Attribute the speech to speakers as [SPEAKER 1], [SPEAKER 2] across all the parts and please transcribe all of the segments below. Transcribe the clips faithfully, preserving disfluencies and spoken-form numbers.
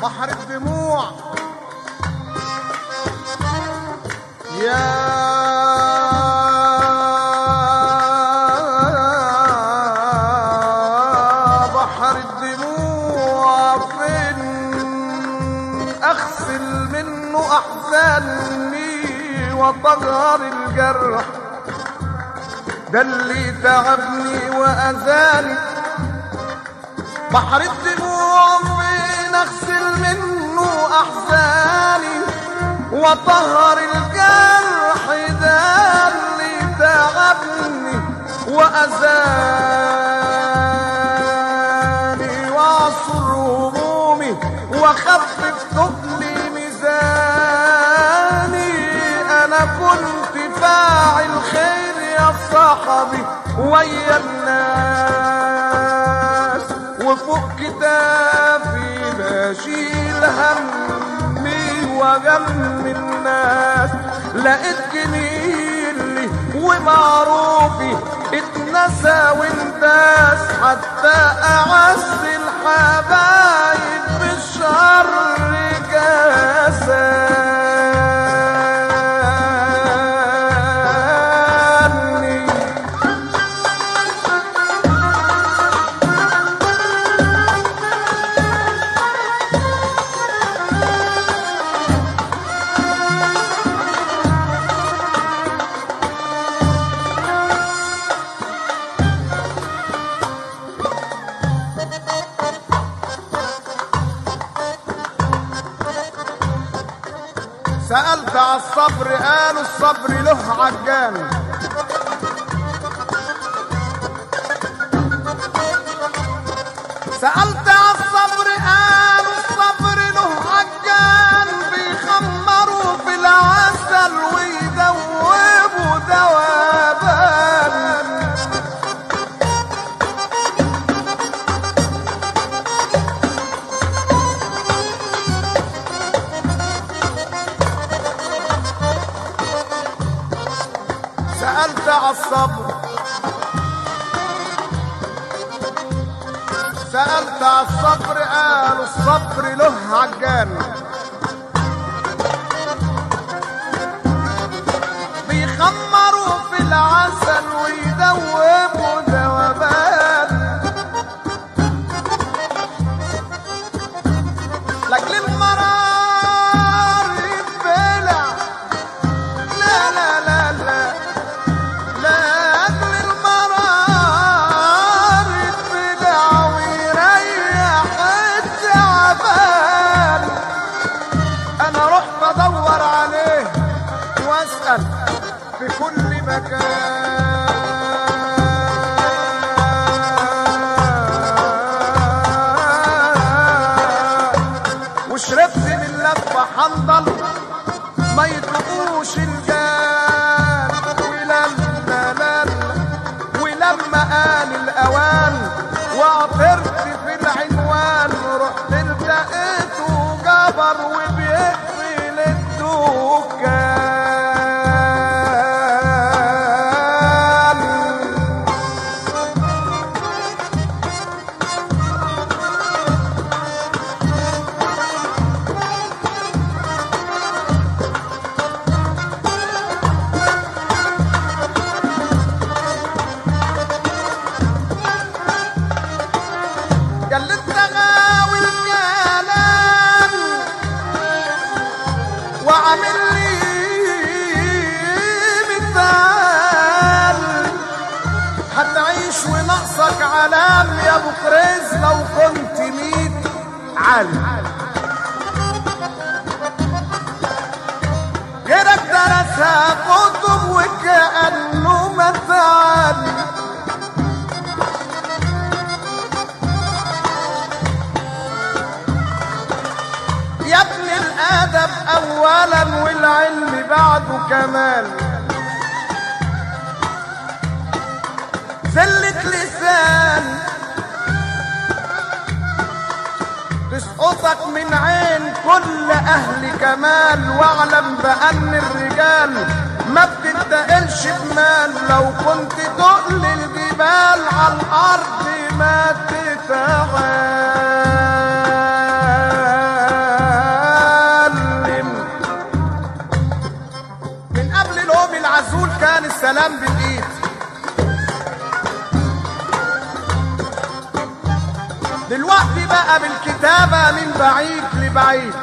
[SPEAKER 1] بحر الدموع يا بحر الدموع فين اغسل منه احزاني وطهر الجرح ده اللي تعبني واذاني. بحر الدموع فين اغسل منه احزاني وطهر الجرح ده اللي تعبني واذاني. واعصر همومي واخفف ثقلي ميزاني. انا كنت فاعل خير يا صاحبي ويا الناس وفوق كتافي بشيل همي وغم الناس. لقيت جميلي ومعروفي اتنسى وانتاس حتى اعز الحبايب بالشر كاساني. سألت على الصبر قالوا الصبر له عجان. سألت على الصبر قالوا الصبر له عجان. بيخمروا في العسل ويدوبوا دوابان. سألت على الصبر سألت على الصبر قالوا الصبر له عجان. بيخمروا في العسل ويدوبوا ذوبان. لاجل المرار يتبلع لا لا لا لا في كل مكان. وشربت من لفة حنظل ما يطلقوش الجان. ولما ولما قال الاوان وعطرت في العنوان رحت التقيته جبر وبيقفل الدكان. علام يا ابو كريز لو كنت ميت عالم غيرك درسها كتب وكأنه متعلم. يا ابن الادب اولا والعلم بعده كمال. زلة لسان تسقطك من عين كل اهل كمال. واعلم بان الرجال ما بتتقلش بمال. لو كنت تقل الجبال على الارض ما تتعال. السلام بالايد. دلوقتي بقى بالكتابة من بعيد لبعيد،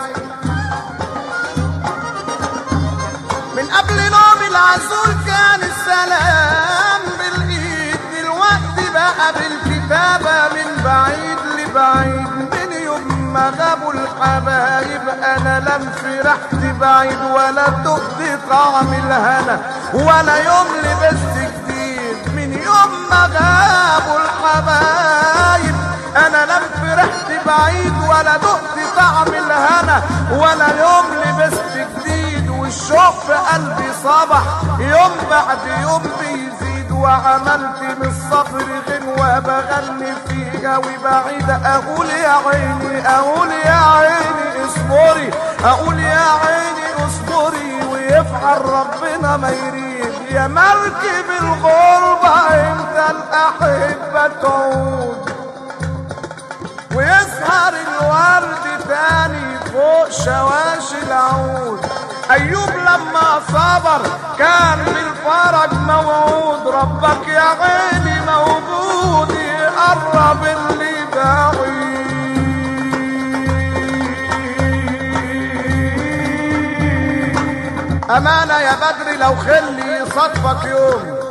[SPEAKER 1] من قبل نوم العسول كان السلام بالايد، دلوقتي بقى بالكتابة من بعيد لبعيد. من يوم ما غابوا الحبايب انا لم فرحت بعيد ولا دقت طعم الهنا ولا يوم لبست جديد. من يوم ما غابوا الحبايب انا لم فرحت بعيد ولا دقت طعم الهنا ولا يوم لبست جديد. والشوق في قلبي صبح يوم بعد يوم بيزيد، وعملت من الصبر غنوة بغني فيها وبعيد اقول يا عيني اقول يا عيني اصبري اقول يا عيني اصبري ويفعل ربنا ما يريد. يا مركب الغربة امتى الاحبة تعود ويسهر الورد تاني فوق شواشي العود. ايوب لما صبر كان بالفرج موعود، ربك يا عيني موجود يقرب اللي بعيد. امانة يا بدري لو خلي صدفك يوم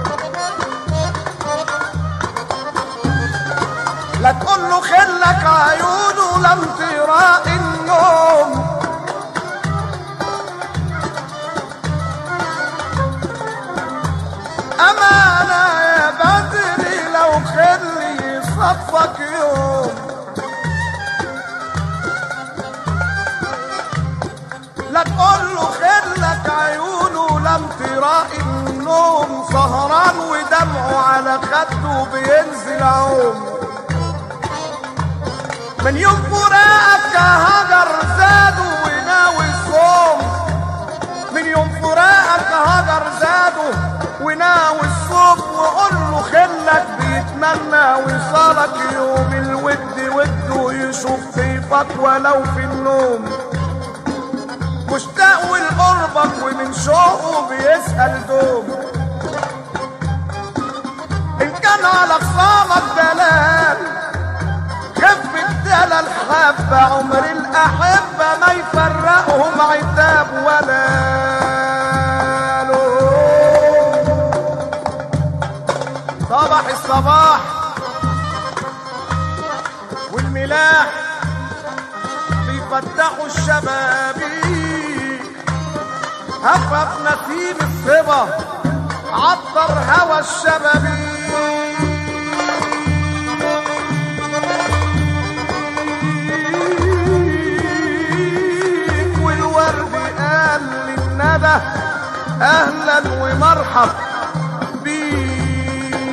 [SPEAKER 1] لا تقول له خلك عيونه لم تراء النوم. أمانة يا بدري لو خلي صفك يوم لا تقول له خلك عيونه لم تراء النوم. سهران ودمعه على خده بينزل عوم. من يوم فراقك هجر زاده وناوي الصوم. من يوم فراقك هجر زاده وناوي الصوم. وقول له خلك بيتمنى وصالك يوم الود وده يشوف طيفك ولو في النوم. مشتاق لقربك ومن شوقه بيسأل دوم. إن كان على خصامك دلال خف الدلال حبة عمر الأحبة ما يفرقهم عتاب ولا لوم. صباح الصباح والملاح بيفتحوا الشبابيك، هفف نسيم الصبا عطر هوى الشبابيك. اهلا ومرحب بيك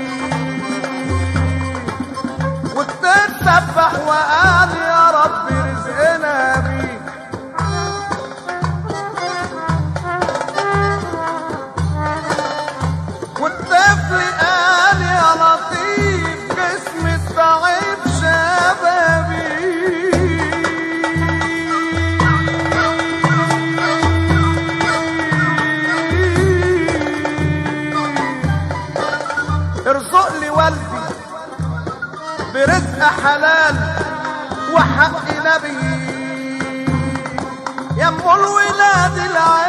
[SPEAKER 1] وتتسبح وقال يا رب رزقنا بيك. والطفل قال يا لطيف باسم الضعيف شبابي. ارزق لي والدي برزق حلال وحق نبي يا ام الولاد العين.